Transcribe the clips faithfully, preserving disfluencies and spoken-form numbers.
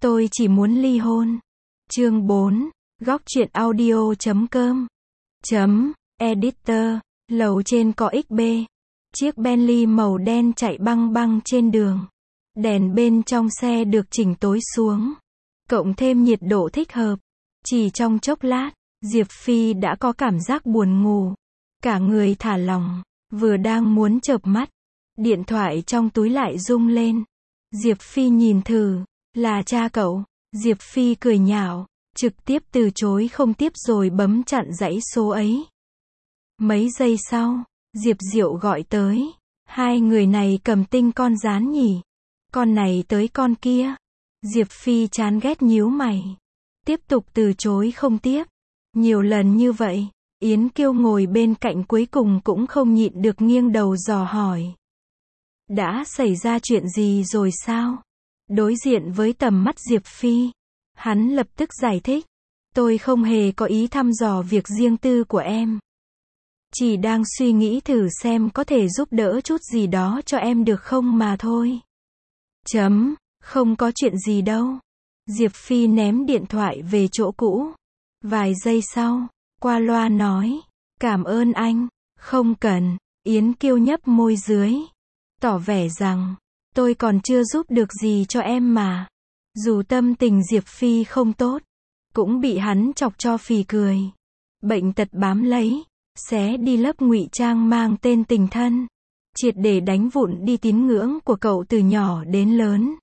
Tôi chỉ muốn ly hôn. Chương bốn, góc truyện audio chấm com. Chấm, editor, lầu trên có ích bê. Chiếc Bentley màu đen chạy băng băng trên đường. Đèn bên trong xe được chỉnh tối xuống. Cộng thêm nhiệt độ thích hợp. Chỉ trong chốc lát, Diệp Phi đã có cảm giác buồn ngủ. Cả người thả lỏng, vừa đang muốn chợp mắt. Điện thoại trong túi lại rung lên. Diệp Phi nhìn thử, là cha cậu. Diệp Phi cười nhạo, trực tiếp từ chối không tiếp rồi bấm chặn dãy số ấy. Mấy giây sau, Diệp Diệu gọi tới. Hai người này cầm tinh con rán nhỉ? Con này tới con kia. Diệp Phi chán ghét nhíu mày. Tiếp tục từ chối không tiếp. Nhiều lần như vậy, Yến Kiêu ngồi bên cạnh cuối cùng cũng không nhịn được nghiêng đầu dò hỏi. Đã xảy ra chuyện gì rồi sao? Đối diện với tầm mắt Diệp Phi, hắn lập tức giải thích. Tôi không hề có ý thăm dò việc riêng tư của em. Chỉ đang suy nghĩ thử xem có thể giúp đỡ chút gì đó cho em được không mà thôi. Chấm, không có chuyện gì đâu. Diệp Phi ném điện thoại về chỗ cũ. Vài giây sau, qua loa nói, cảm ơn anh, không cần. Yến Kiêu nhấp môi dưới, tỏ vẻ rằng, tôi còn chưa giúp được gì cho em mà. Dù tâm tình Diệp Phi không tốt, cũng bị hắn chọc cho phì cười. Bệnh tật bám lấy, xé đi lớp ngụy trang mang tên tình thân. Triệt để đánh vụn đi tín ngưỡng của cậu từ nhỏ đến lớn.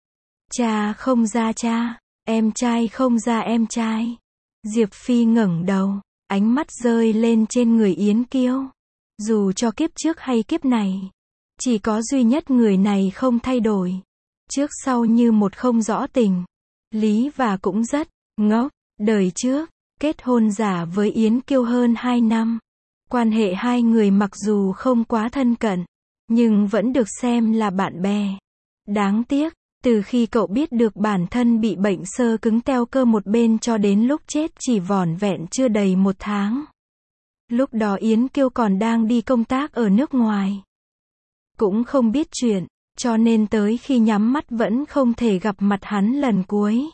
Cha không ra cha, em trai không ra em trai. Diệp Phi ngẩng đầu, ánh mắt rơi lên trên người Yến Kiêu. Dù cho kiếp trước hay kiếp này, chỉ có duy nhất người này không thay đổi. Trước sau như một không rõ tình. Lý và cũng rất ngốc. Đời trước, kết hôn giả với Yến Kiêu hơn hai năm. Quan hệ hai người mặc dù không quá thân cận, nhưng vẫn được xem là bạn bè. Đáng tiếc, từ khi cậu biết được bản thân bị bệnh xơ cứng teo cơ một bên cho đến lúc chết chỉ vỏn vẹn chưa đầy một tháng. Lúc đó Yến Kiêu còn đang đi công tác ở nước ngoài. Cũng không biết chuyện, cho nên tới khi nhắm mắt vẫn không thể gặp mặt hắn lần cuối.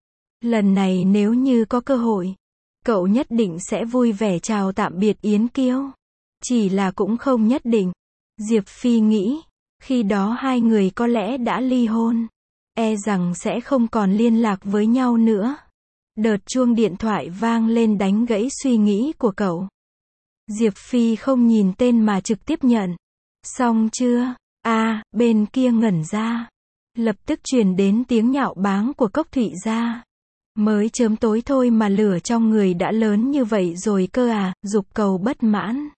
Lần này nếu như có cơ hội, cậu nhất định sẽ vui vẻ chào tạm biệt Yến Kiêu. Chỉ là cũng không nhất định. Diệp Phi nghĩ, khi đó hai người có lẽ đã ly hôn. E rằng sẽ không còn liên lạc với nhau nữa. Đợt chuông điện thoại vang lên đánh gãy suy nghĩ của cậu. Diệp Phi không nhìn tên mà trực tiếp nhận. Xong chưa? À, bên kia ngẩn ra. Lập tức truyền đến tiếng nhạo báng của Cốc Thụy Gia. Mới chớm tối thôi mà lửa trong người đã lớn như vậy rồi cơ à, dục cầu bất mãn.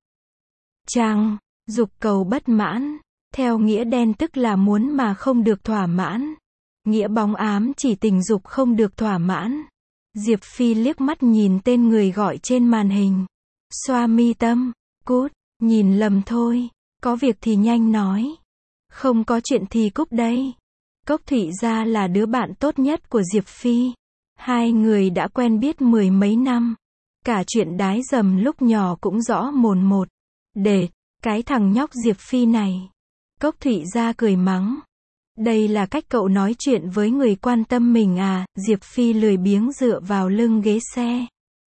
Chăng, dục cầu bất mãn, theo nghĩa đen tức là muốn mà không được thỏa mãn. Nghĩa bóng ám chỉ tình dục không được thỏa mãn. Diệp Phi liếc mắt nhìn tên người gọi trên màn hình. Xoa mi tâm, cút, nhìn lầm thôi, có việc thì nhanh nói. Không có chuyện thì cúp đây. Cốc Thụy Gia là đứa bạn tốt nhất của Diệp Phi. Hai người đã quen biết mười mấy năm. Cả chuyện đái dầm lúc nhỏ cũng rõ mồn một. Để, cái thằng nhóc Diệp Phi này. Cốc Thụy Gia cười mắng. Đây là cách cậu nói chuyện với người quan tâm mình à? Diệp Phi lười biếng dựa vào lưng ghế xe.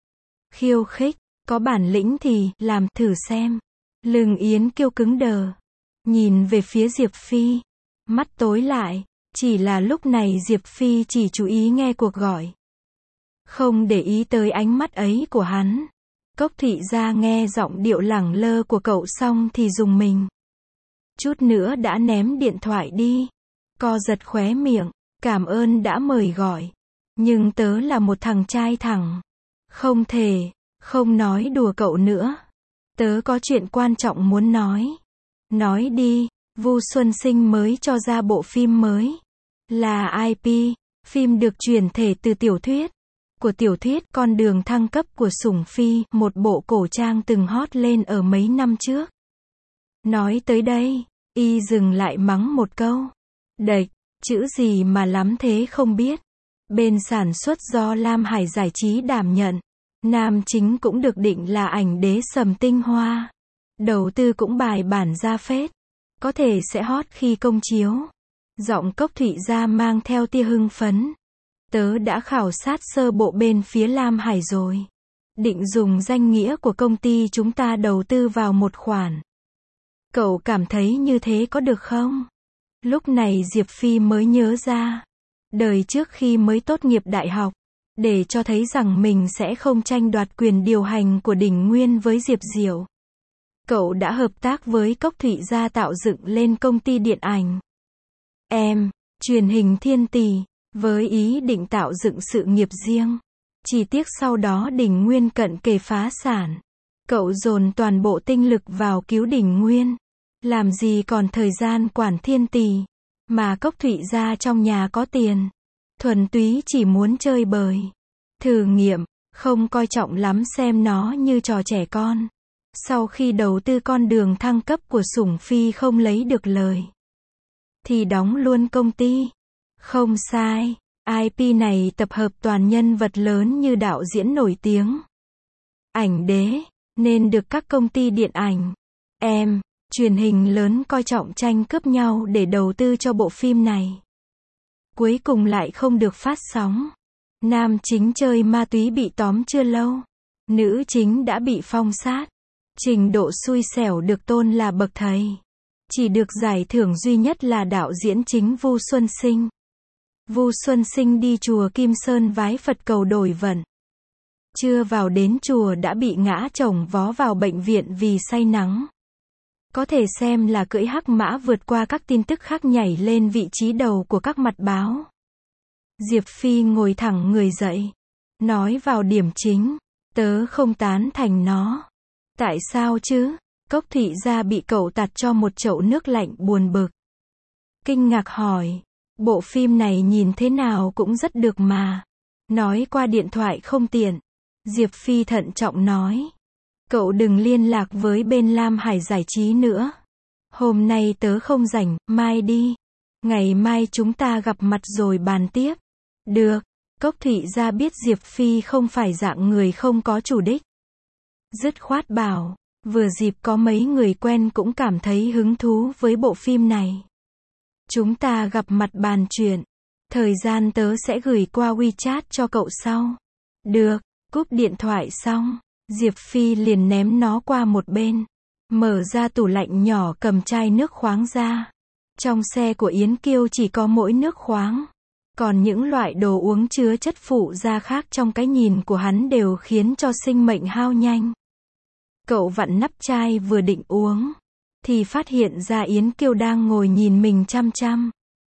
Khiêu khích, có bản lĩnh thì, làm thử xem. Lưng Yến Kiêu cứng đờ. Nhìn về phía Diệp Phi. Mắt tối lại. Chỉ là lúc này Diệp Phi chỉ chú ý nghe cuộc gọi. Không để ý tới ánh mắt ấy của hắn. Cốc Thụy Gia nghe giọng điệu lẳng lơ của cậu xong thì rùng mình. Chút nữa đã ném điện thoại đi. Co giật khóe miệng. Cảm ơn đã mời gọi. Nhưng tớ là một thằng trai thẳng. Không thể, không nói đùa cậu nữa. Tớ có chuyện quan trọng muốn nói. Nói đi. Vu Xuân Sinh mới cho ra bộ phim mới. Là i pê, phim được chuyển thể từ tiểu thuyết. Của tiểu thuyết Con đường thăng cấp của Sủng Phi, một bộ cổ trang từng hot lên ở mấy năm trước. Nói tới đây, y dừng lại mắng một câu. Đệch, chữ gì mà lắm thế không biết. Bên sản xuất do Lam Hải Giải trí đảm nhận. Nam chính cũng được định là ảnh đế Sầm Tinh Hoa. Đầu tư cũng bài bản ra phết. Có thể sẽ hot khi công chiếu. Giọng Cốc Thụy Gia mang theo tia hưng phấn. Tớ đã khảo sát sơ bộ bên phía Lam Hải rồi. Định dùng danh nghĩa của công ty chúng ta đầu tư vào một khoản. Cậu cảm thấy như thế có được không? Lúc này Diệp Phi mới nhớ ra. Đời trước khi mới tốt nghiệp đại học, để cho thấy rằng mình sẽ không tranh đoạt quyền điều hành của Đỉnh Nguyên với Diệp Diệu. Cậu đã hợp tác với Cốc Thụy Gia tạo dựng lên công ty điện ảnh. Em, truyền hình Thiên Tỷ, với ý định tạo dựng sự nghiệp riêng. Chỉ tiếc sau đó Đỉnh Nguyên cận kề phá sản. Cậu dồn toàn bộ tinh lực vào cứu Đỉnh Nguyên. Làm gì còn thời gian quản Thiên Tỷ. Mà Cốc Thụy Gia trong nhà có tiền. Thuần túy chỉ muốn chơi bời. Thử nghiệm, không coi trọng lắm xem nó như trò trẻ con. Sau khi đầu tư con đường thăng cấp của Sủng Phi không lấy được lời, thì đóng luôn công ty. Không sai, i pê này tập hợp toàn nhân vật lớn như đạo diễn nổi tiếng, ảnh đế, nên được các công ty điện ảnh, em, truyền hình lớn coi trọng tranh cướp nhau để đầu tư cho bộ phim này. Cuối cùng lại không được phát sóng. Nam chính chơi ma túy bị tóm chưa lâu, nữ chính đã bị phong sát. Trình độ xui xẻo được tôn là bậc thầy. Chỉ được giải thưởng duy nhất là đạo diễn chính Vu Xuân Sinh. Vu Xuân Sinh đi chùa Kim Sơn vái Phật cầu đổi vận. Chưa vào đến chùa đã bị ngã chồng vó vào bệnh viện vì say nắng. Có thể xem là cưỡi hắc mã vượt qua các tin tức khác nhảy lên vị trí đầu của các mặt báo. Diệp Phi ngồi thẳng người dậy. Nói vào điểm chính. Tớ không tán thành nó. Tại sao chứ? Cốc Thụy Gia bị cậu tạt cho một chậu nước lạnh buồn bực. Kinh ngạc hỏi. Bộ phim này nhìn thế nào cũng rất được mà. Nói qua điện thoại không tiện. Diệp Phi thận trọng nói. Cậu đừng liên lạc với bên Lam Hải giải trí nữa. Hôm nay tớ không rảnh, mai đi. Ngày mai chúng ta gặp mặt rồi bàn tiếp. Được. Cốc Thụy Gia biết Diệp Phi không phải dạng người không có chủ đích. Dứt khoát bảo. Vừa dịp có mấy người quen cũng cảm thấy hứng thú với bộ phim này. Chúng ta gặp mặt bàn chuyện. Thời gian tớ sẽ gửi qua WeChat cho cậu sau. Được. Cúp điện thoại xong, Diệp Phi liền ném nó qua một bên. Mở ra tủ lạnh nhỏ cầm chai nước khoáng ra. Trong xe của Yến Kiêu chỉ có mỗi nước khoáng. Còn những loại đồ uống chứa chất phụ gia khác trong cái nhìn của hắn đều khiến cho sinh mệnh hao nhanh. Cậu vặn nắp chai vừa định uống, thì phát hiện ra Yến Kiêu đang ngồi nhìn mình chăm chăm.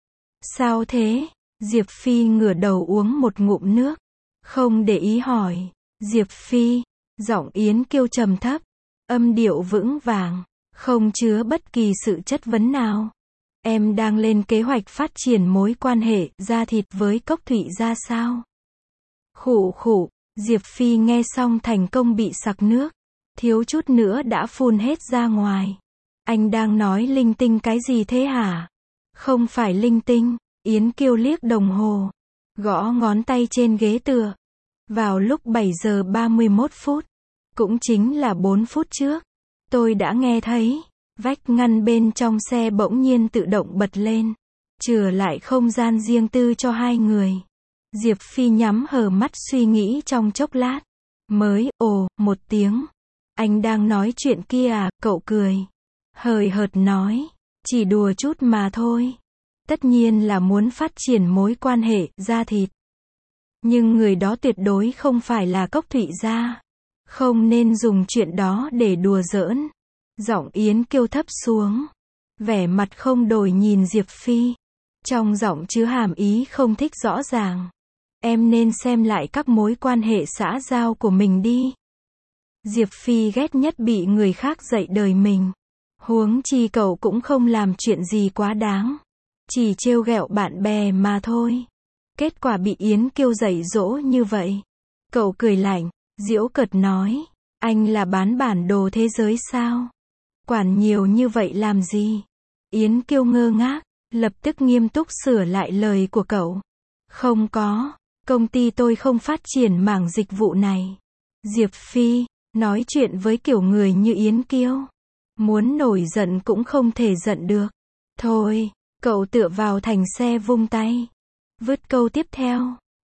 Sao thế? Diệp Phi ngửa đầu uống một ngụm nước. Không để ý hỏi. Diệp Phi, giọng Yến Kiêu trầm thấp, âm điệu vững vàng, không chứa bất kỳ sự chất vấn nào. Em đang lên kế hoạch phát triển mối quan hệ da thịt với Cốc Thụy Gia sao? Khụ khụ, Diệp Phi nghe xong thành công bị sặc nước, thiếu chút nữa đã phun hết ra ngoài. Anh đang nói linh tinh cái gì thế hả? Không phải linh tinh, Yến Kiêu liếc đồng hồ, gõ ngón tay trên ghế tựa. Vào lúc bảy giờ ba mươi mốt phút, cũng chính là bốn phút trước, tôi đã nghe thấy, vách ngăn bên trong xe bỗng nhiên tự động bật lên, chừa lại không gian riêng tư cho hai người. Diệp Phi nhắm hờ mắt suy nghĩ trong chốc lát, mới, ồ, một tiếng. Anh đang nói chuyện kia à, cậu cười. Hời hợt nói, chỉ đùa chút mà thôi. Tất nhiên là muốn phát triển mối quan hệ, da thịt. Nhưng người đó tuyệt đối không phải là Cốc Thụy Gia. Không nên dùng chuyện đó để đùa giỡn. Giọng Yến Kiêu thấp xuống. Vẻ mặt không đổi nhìn Diệp Phi. Trong giọng chứa hàm ý không thích rõ ràng. Em nên xem lại các mối quan hệ xã giao của mình đi. Diệp Phi ghét nhất bị người khác dạy đời mình. Huống chi cậu cũng không làm chuyện gì quá đáng. Chỉ trêu ghẹo bạn bè mà thôi. Kết quả bị Yến Kiêu dạy dỗ như vậy. Cậu cười lạnh, giễu cợt nói. Anh là bán bản đồ thế giới sao? Quản nhiều như vậy làm gì? Yến Kiêu ngơ ngác, lập tức nghiêm túc sửa lại lời của cậu. Không có, công ty tôi không phát triển mảng dịch vụ này. Diệp Phi, nói chuyện với kiểu người như Yến Kiêu. Muốn nổi giận cũng không thể giận được. Thôi, cậu tựa vào thành xe vung tay. Vứt câu tiếp theo.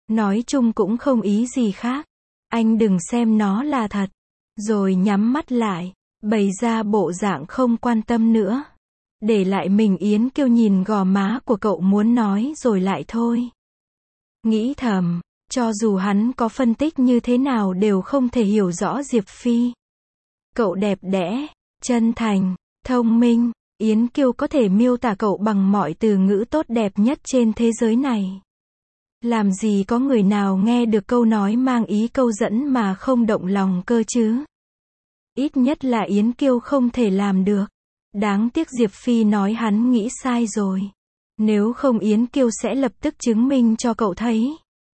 Nói chung cũng không ý gì khác. Anh đừng xem nó là thật. Rồi nhắm mắt lại, bày ra bộ dạng không quan tâm nữa. Để lại mình Yến Kiêu nhìn gò má của cậu muốn nói rồi lại thôi. Nghĩ thầm, cho dù hắn có phân tích như thế nào đều không thể hiểu rõ Diệp Phi. Cậu đẹp đẽ, chân thành, thông minh, Yến Kiêu có thể miêu tả cậu bằng mọi từ ngữ tốt đẹp nhất trên thế giới này. Làm gì có người nào nghe được câu nói mang ý câu dẫn mà không động lòng cơ chứ? Ít nhất là Yến Kiêu không thể làm được. Đáng tiếc Diệp Phi nói hắn nghĩ sai rồi. Nếu không Yến Kiêu sẽ lập tức chứng minh cho cậu thấy.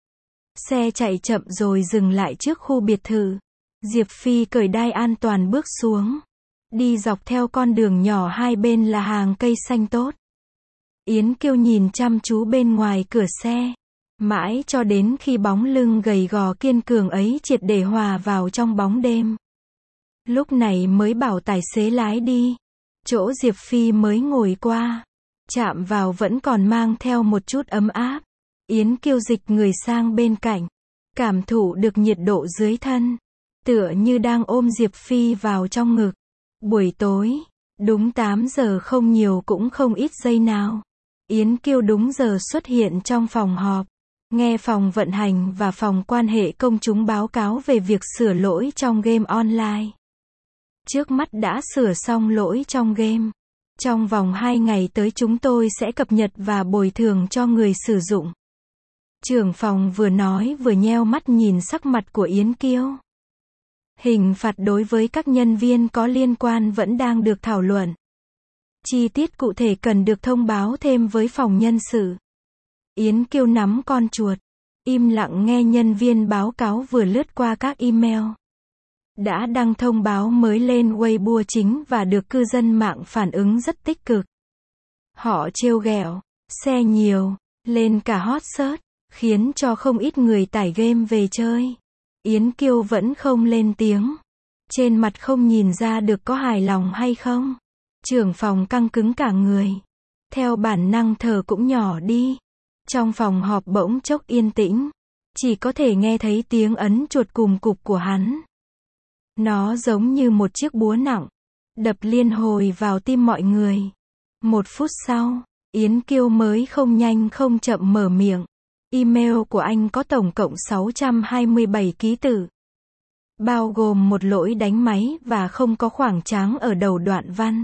Xe chạy chậm rồi dừng lại trước khu biệt thự. Diệp Phi cởi đai an toàn bước xuống. Đi dọc theo con đường nhỏ hai bên là hàng cây xanh tốt. Yến Kiêu nhìn chăm chú bên ngoài cửa xe. Mãi cho đến khi bóng lưng gầy gò kiên cường ấy triệt để hòa vào trong bóng đêm. Lúc này mới bảo tài xế lái đi. Chỗ Diệp Phi mới ngồi qua. Chạm vào vẫn còn mang theo một chút ấm áp. Yến Kiêu dịch người sang bên cạnh. Cảm thụ được nhiệt độ dưới thân. Tựa như đang ôm Diệp Phi vào trong ngực. Buổi tối, đúng tám giờ không nhiều cũng không ít giây nào. Yến Kiêu đúng giờ xuất hiện trong phòng họp. Nghe phòng vận hành và phòng quan hệ công chúng báo cáo về việc sửa lỗi trong game online. Trước mắt đã sửa xong lỗi trong game. Trong vòng hai ngày tới chúng tôi sẽ cập nhật và bồi thường cho người sử dụng. Trưởng phòng vừa nói vừa nheo mắt nhìn sắc mặt của Yến Kiêu. Hình phạt đối với các nhân viên có liên quan vẫn đang được thảo luận. Chi tiết cụ thể cần được thông báo thêm với phòng nhân sự. Yến Kiêu nắm con chuột, im lặng nghe nhân viên báo cáo vừa lướt qua các email. Đã đăng thông báo mới lên Weibo chính và được cư dân mạng phản ứng rất tích cực. Họ trêu ghẹo, share nhiều, lên cả hot search, khiến cho không ít người tải game về chơi. Yến Kiêu vẫn không lên tiếng. Trên mặt không nhìn ra được có hài lòng hay không. Trưởng phòng căng cứng cả người. Theo bản năng thở cũng nhỏ đi. Trong phòng họp bỗng chốc yên tĩnh. Chỉ có thể nghe thấy tiếng ấn chuột cùm cục của hắn. Nó giống như một chiếc búa nặng. Đập liên hồi vào tim mọi người. Một phút sau, Yến Kiêu mới không nhanh không chậm mở miệng. Email của anh có tổng cộng sáu trăm hai mươi bảy ký tự. Bao gồm một lỗi đánh máy và không có khoảng trắng ở đầu đoạn văn.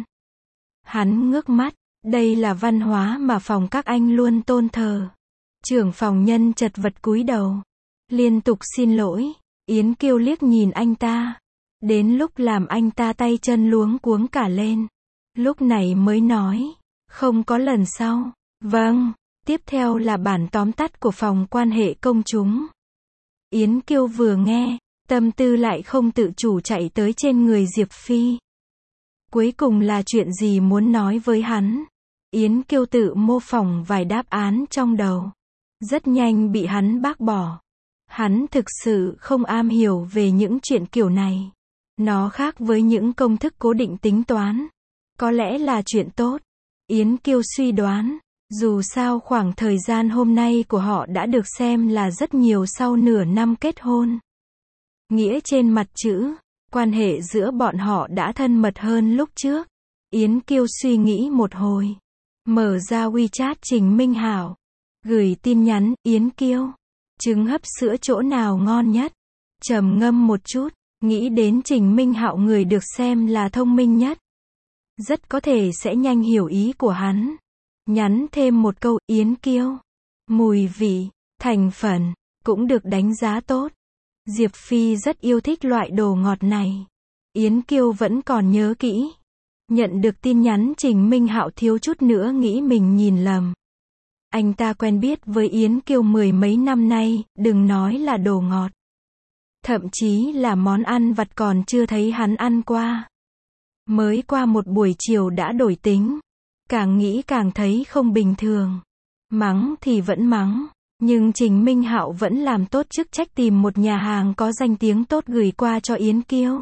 Hắn ngước mắt, đây là văn hóa mà phòng các anh luôn tôn thờ. Trưởng phòng nhân chật vật cúi đầu. Liên tục xin lỗi. Yến Kiêu liếc nhìn anh ta. Đến lúc làm anh ta tay chân luống cuống cả lên. Lúc này mới nói. Không có lần sau. Vâng. Tiếp theo là bản tóm tắt của phòng quan hệ công chúng. Yến Kiêu vừa nghe, tâm tư lại không tự chủ chạy tới trên người Diệp Phi. Cuối cùng là chuyện gì muốn nói với hắn? Yến Kiêu tự mô phỏng vài đáp án trong đầu. Rất nhanh bị hắn bác bỏ. Hắn thực sự không am hiểu về những chuyện kiểu này. Nó khác với những công thức cố định tính toán. Có lẽ là chuyện tốt. Yến Kiêu suy đoán. Dù sao khoảng thời gian hôm nay của họ đã được xem là rất nhiều sau nửa năm kết hôn. Nghĩa trên mặt chữ, quan hệ giữa bọn họ đã thân mật hơn lúc trước. Yến Kiêu suy nghĩ một hồi. Mở ra WeChat Trình Minh Hạo. Gửi tin nhắn, Yến Kiêu. Trứng hấp sữa chỗ nào ngon nhất? Trầm ngâm một chút, nghĩ đến Trình Minh Hạo người được xem là thông minh nhất. Rất có thể sẽ nhanh hiểu ý của hắn. Nhắn thêm một câu, Yến Kiêu. Mùi vị, thành phần, cũng được đánh giá tốt. Diệp Phi rất yêu thích loại đồ ngọt này. Yến Kiêu vẫn còn nhớ kỹ. Nhận được tin nhắn Trình Minh Hạo thiếu chút nữa nghĩ mình nhìn lầm. Anh ta quen biết với Yến Kiêu mười mấy năm nay, đừng nói là đồ ngọt. Thậm chí là món ăn vặt còn chưa thấy hắn ăn qua. Mới qua một buổi chiều đã đổi tính. Càng nghĩ càng thấy không bình thường. Mắng thì vẫn mắng. Nhưng Trình Minh Hạo vẫn làm tốt chức trách tìm một nhà hàng có danh tiếng tốt gửi qua cho Yến Kiêu.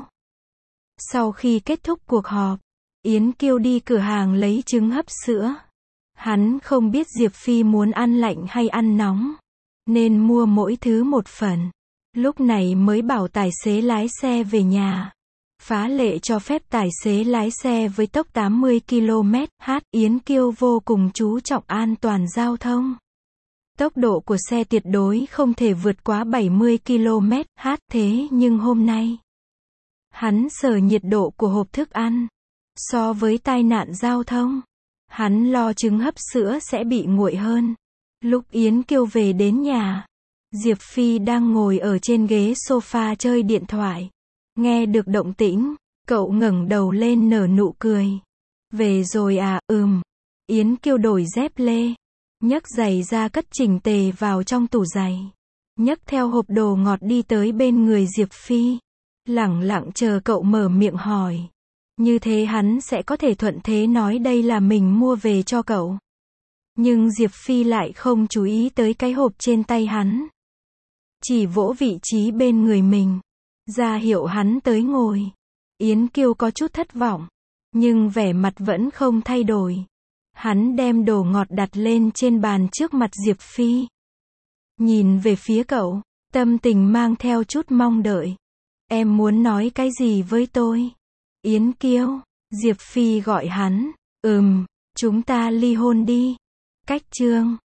Sau khi kết thúc cuộc họp, Yến Kiêu đi cửa hàng lấy trứng hấp sữa. Hắn không biết Diệp Phi muốn ăn lạnh hay ăn nóng. nên mua mỗi thứ một phần. Lúc này mới bảo tài xế lái xe về nhà. Phá lệ cho phép tài xế lái xe với tốc tám mươi ki lô mét trên giờ. Yến Kiêu vô cùng chú trọng an toàn giao thông. Tốc độ của xe tuyệt đối không thể vượt quá bảy mươi ki lô mét trên giờ. Thế nhưng hôm nay, hắn sợ nhiệt độ của hộp thức ăn. So với tai nạn giao thông, hắn lo trứng hấp sữa sẽ bị nguội hơn. Lúc Yến Kiêu về đến nhà, Diệp Phi đang ngồi ở trên ghế sofa chơi điện thoại. Nghe được động tĩnh, cậu ngẩng đầu lên nở nụ cười. Về rồi à, ừm. Yến Kiêu đổi dép lê, nhấc giày ra cất chỉnh tề vào trong tủ giày. Nhấc theo hộp đồ ngọt đi tới bên người Diệp Phi. Lẳng lặng chờ cậu mở miệng hỏi. Như thế hắn sẽ có thể thuận thế nói đây là mình mua về cho cậu. Nhưng Diệp Phi lại không chú ý tới cái hộp trên tay hắn. Chỉ vỗ vị trí bên người mình, ra hiệu hắn tới ngồi. Yến Kiêu có chút thất vọng, nhưng vẻ mặt vẫn không thay đổi. Hắn đem đồ ngọt đặt lên trên bàn trước mặt Diệp Phi. Nhìn về phía cậu, tâm tình mang theo chút mong đợi. Em muốn nói cái gì với tôi? Yến Kiêu, Diệp Phi gọi hắn. Ừm, chúng ta ly hôn đi. Cách chương